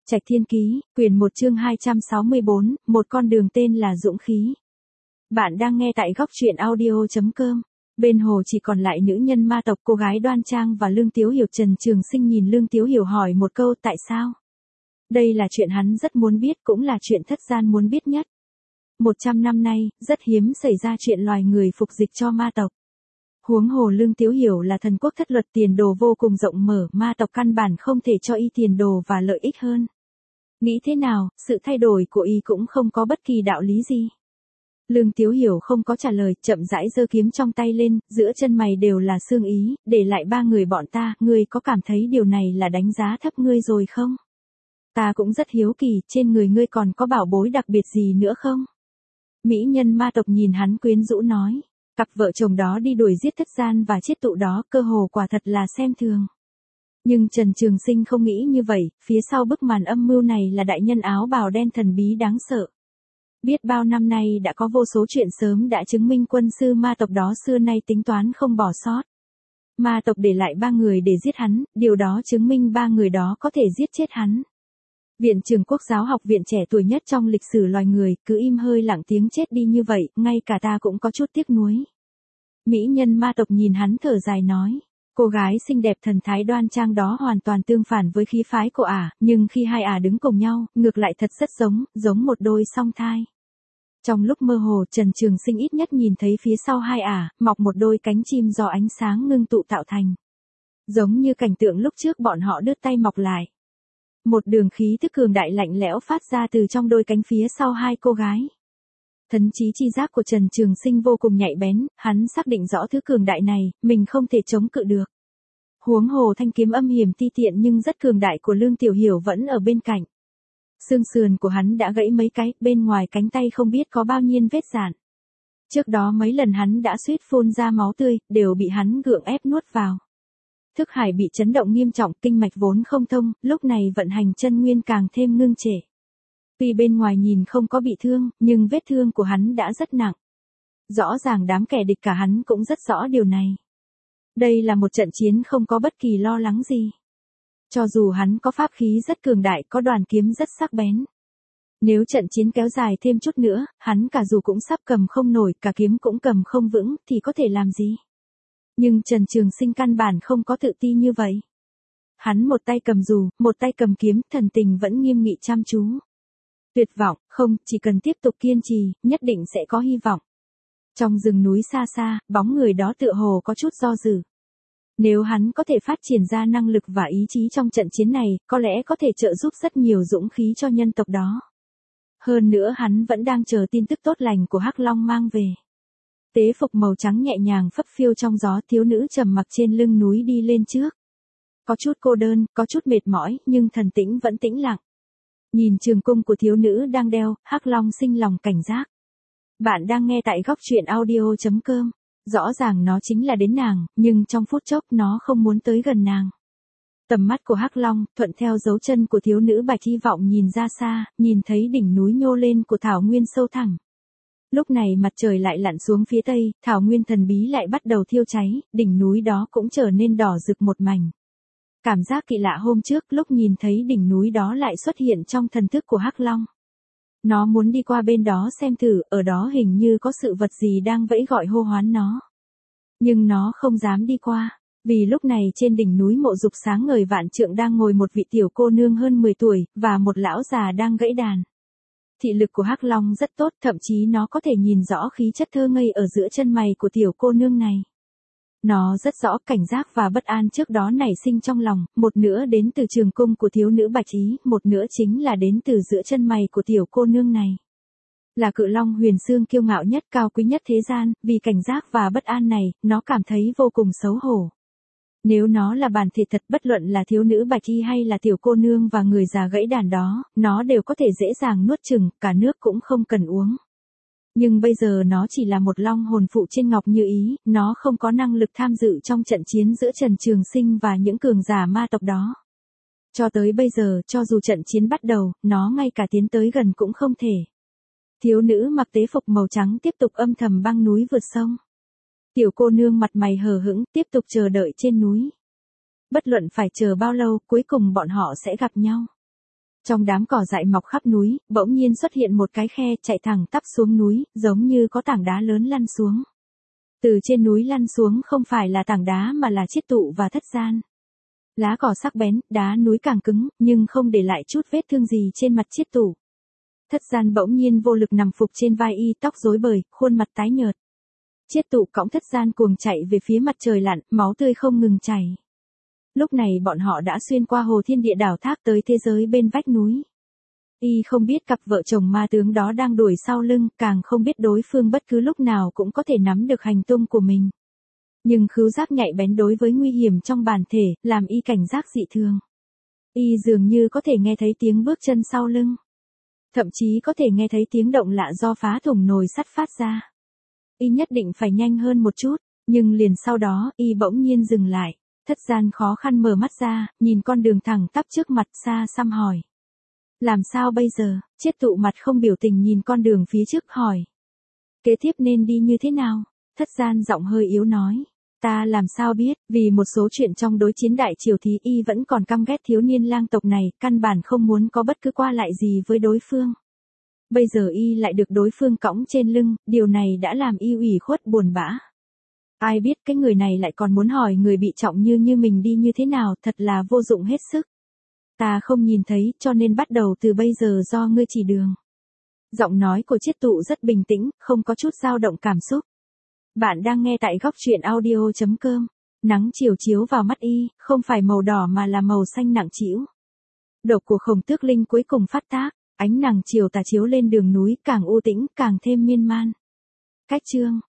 Trạch Thiên Ký, quyển 1 chương 264, một con đường tên là dũng khí. Bạn đang nghe tại góc truyện audio.com. Bên hồ chỉ còn lại nữ nhân ma tộc cô gái Đoan Trang và Lương Tiếu Hiểu. Trần Trường Sinh nhìn Lương Tiếu Hiểu hỏi một câu tại sao. Đây là chuyện hắn rất muốn biết, cũng là chuyện thất gian muốn biết nhất. 100 năm nay, rất hiếm xảy ra chuyện loài người phục dịch cho ma tộc. Huống hồ Lương Tiếu Hiểu là thần quốc thất luật, tiền đồ vô cùng rộng mở, ma tộc căn bản không thể cho y tiền đồ và lợi ích hơn. Nghĩ thế nào, sự thay đổi của y cũng không có bất kỳ đạo lý gì. Lương Tiếu Hiểu không có trả lời, chậm rãi giơ kiếm trong tay lên, giữa chân mày đều là sương ý, để lại 3 người bọn ta, ngươi có cảm thấy điều này là đánh giá thấp ngươi rồi không? Ta cũng rất hiếu kỳ, trên người ngươi còn có bảo bối đặc biệt gì nữa không? Mỹ nhân ma tộc nhìn hắn quyến rũ nói. Cặp vợ chồng đó đi đuổi giết thất gian và chiết tụ đó, cơ hồ quả thật là xem thường. Nhưng Trần Trường Sinh không nghĩ như vậy, phía sau bức màn âm mưu này là đại nhân áo bào đen thần bí đáng sợ. Biết bao năm nay đã có vô số chuyện sớm đã chứng minh quân sư ma tộc đó xưa nay tính toán không bỏ sót. Ma tộc để lại 3 người để giết hắn, điều đó chứng minh 3 người đó có thể giết chết hắn. Viện trưởng Quốc giáo học viện trẻ tuổi nhất trong lịch sử loài người, cứ im hơi lặng tiếng chết đi như vậy, ngay cả ta cũng có chút tiếc nuối. Mỹ nhân ma tộc nhìn hắn thở dài nói, cô gái xinh đẹp thần thái đoan trang đó hoàn toàn tương phản với khí phái của ả, nhưng khi hai ả đứng cùng nhau, ngược lại thật rất giống một đôi song thai. Trong lúc mơ hồ, Trần Trường Sinh ít nhất nhìn thấy phía sau hai ả, mọc một đôi cánh chim do ánh sáng ngưng tụ tạo thành. Giống như cảnh tượng lúc trước bọn họ đứt tay mọc lại. Một đường khí thức cường đại lạnh lẽo phát ra từ trong đôi cánh phía sau hai cô gái. Thần trí chi giác của Trần Trường Sinh vô cùng nhạy bén, hắn xác định rõ thứ cường đại này, mình không thể chống cự được. Huống hồ thanh kiếm âm hiểm ti tiện nhưng rất cường đại của Lương Tiểu Hiểu vẫn ở bên cạnh. Xương sườn của hắn đã gãy mấy cái, bên ngoài cánh tay không biết có bao nhiêu vết rạn. Trước đó mấy lần hắn đã suýt phun ra máu tươi, đều bị hắn gượng ép nuốt vào. Thức hải bị chấn động nghiêm trọng, kinh mạch vốn không thông, lúc này vận hành chân nguyên càng thêm ngưng trệ. Tuy bên ngoài nhìn không có bị thương, nhưng vết thương của hắn đã rất nặng. Rõ ràng đám kẻ địch cả hắn cũng rất rõ điều này. Đây là một trận chiến không có bất kỳ lo lắng gì. Cho dù hắn có pháp khí rất cường đại, có đoàn kiếm rất sắc bén. Nếu trận chiến kéo dài thêm chút nữa, hắn cả dù cũng sắp cầm không nổi, cả kiếm cũng cầm không vững, thì có thể làm gì? Nhưng Trần Trường Sinh căn bản không có tự ti như vậy. Hắn một tay cầm dù, một tay cầm kiếm, thần tình vẫn nghiêm nghị chăm chú. Tuyệt vọng, không, chỉ cần tiếp tục kiên trì, nhất định sẽ có hy vọng. Trong rừng núi xa xa, bóng người đó tựa hồ có chút do dự. Nếu hắn có thể phát triển ra năng lực và ý chí trong trận chiến này, có lẽ có thể trợ giúp rất nhiều dũng khí cho nhân tộc đó. Hơn nữa hắn vẫn đang chờ tin tức tốt lành của Hắc Long mang về. Tế phục màu trắng nhẹ nhàng phấp phiêu trong gió, thiếu nữ trầm mặc trên lưng núi đi lên trước. Có chút cô đơn, có chút mệt mỏi, nhưng thần tĩnh vẫn tĩnh lặng. Nhìn trường cung của thiếu nữ đang đeo, Hắc Long sinh lòng cảnh giác. Bạn đang nghe tại góc truyện audio.com. Rõ ràng nó chính là đến nàng, nhưng trong phút chốc nó không muốn tới gần nàng. Tầm mắt của Hắc Long, thuận theo dấu chân của thiếu nữ Bạch hy vọng nhìn ra xa, nhìn thấy đỉnh núi nhô lên của thảo nguyên sâu thẳm. Lúc này mặt trời lại lặn xuống phía tây, thảo nguyên thần bí lại bắt đầu thiêu cháy, đỉnh núi đó cũng trở nên đỏ rực một mảnh. Cảm giác kỳ lạ hôm trước lúc nhìn thấy đỉnh núi đó lại xuất hiện trong thần thức của Hắc Long. Nó muốn đi qua bên đó xem thử, ở đó hình như có sự vật gì đang vẫy gọi hô hoán nó. Nhưng nó không dám đi qua, vì lúc này trên đỉnh núi Mộ Dục sáng ngời vạn trượng đang ngồi một vị tiểu cô nương hơn 10 tuổi, và một lão già đang gãy đàn. Thị lực của Hắc Long rất tốt, thậm chí nó có thể nhìn rõ khí chất thơ ngây ở giữa chân mày của tiểu cô nương này. Nó rất rõ cảnh giác và bất an trước đó nảy sinh trong lòng, một nửa đến từ trường cung của thiếu nữ Bạch Ý, một nửa chính là đến từ giữa chân mày của tiểu cô nương này. Là cự long huyền xương kiêu ngạo nhất, cao quý nhất thế gian, vì cảnh giác và bất an này, nó cảm thấy vô cùng xấu hổ. Nếu nó là bản thể thật, bất luận là thiếu nữ Bạch Y hay là tiểu cô nương và người già gãy đàn đó, nó đều có thể dễ dàng nuốt chửng, cả nước cũng không cần uống. Nhưng bây giờ nó chỉ là một long hồn phụ trên ngọc như ý, nó không có năng lực tham dự trong trận chiến giữa Trần Trường Sinh và những cường giả ma tộc đó. Cho tới bây giờ, cho dù trận chiến bắt đầu, nó ngay cả tiến tới gần cũng không thể. Thiếu nữ mặc tế phục màu trắng tiếp tục âm thầm băng núi vượt sông. Tiểu cô nương mặt mày hờ hững tiếp tục chờ đợi trên núi. Bất luận phải chờ bao lâu, cuối cùng bọn họ sẽ gặp nhau. Trong đám cỏ dại mọc khắp núi, bỗng nhiên xuất hiện một cái khe chạy thẳng tắp xuống núi, giống như có tảng đá lớn lăn xuống. Từ trên núi lăn xuống không phải là tảng đá mà là Chiết Tụ và Thất Gian. Lá cỏ sắc bén, đá núi càng cứng, nhưng không để lại chút vết thương gì trên mặt Chiết Tụ. Thất Gian bỗng nhiên vô lực nằm phục trên vai y, tóc rối bời, khuôn mặt tái nhợt. Chiết Tụ cõng Thất Gian cuồng chạy về phía mặt trời lặn, máu tươi không ngừng chảy. Lúc này bọn họ đã xuyên qua hồ thiên địa đảo thác tới thế giới bên vách núi. Y không biết cặp vợ chồng ma tướng đó đang đuổi sau lưng, càng không biết đối phương bất cứ lúc nào cũng có thể nắm được hành tung của mình. Nhưng khứu giác nhạy bén đối với nguy hiểm trong bản thể, làm y cảnh giác dị thường. Y dường như có thể nghe thấy tiếng bước chân sau lưng. Thậm chí có thể nghe thấy tiếng động lạ do phá thủng nồi sắt phát ra. Y nhất định phải nhanh hơn một chút, nhưng liền sau đó, y bỗng nhiên dừng lại. Thất Gian khó khăn mở mắt ra, nhìn con đường thẳng tắp trước mặt xa xăm hỏi. Làm sao bây giờ? Chiết Tụ mặt không biểu tình nhìn con đường phía trước hỏi. Kế tiếp nên đi như thế nào? Thất Gian giọng hơi yếu nói. Ta làm sao biết, vì một số chuyện trong đối chiến đại triều thì y vẫn còn căm ghét thiếu niên lang tộc này, căn bản không muốn có bất cứ qua lại gì với đối phương. Bây giờ y lại được đối phương cõng trên lưng, điều này đã làm y ủy khuất buồn bã. Ai biết cái người này lại còn muốn hỏi người bị trọng như mình đi như thế nào, thật là vô dụng hết sức. Ta không nhìn thấy, cho nên bắt đầu từ bây giờ do ngươi chỉ đường. Giọng nói của Chiết Tụ rất bình tĩnh, không có chút dao động cảm xúc. Bạn đang nghe tại góc truyện audio.com. Nắng chiều chiếu vào mắt y, không phải màu đỏ mà là màu xanh nặng trĩu. Độc của Khổng Tước Linh cuối cùng phát tác, ánh nắng chiều tà chiếu lên đường núi càng u tĩnh càng thêm miên man. Cách chương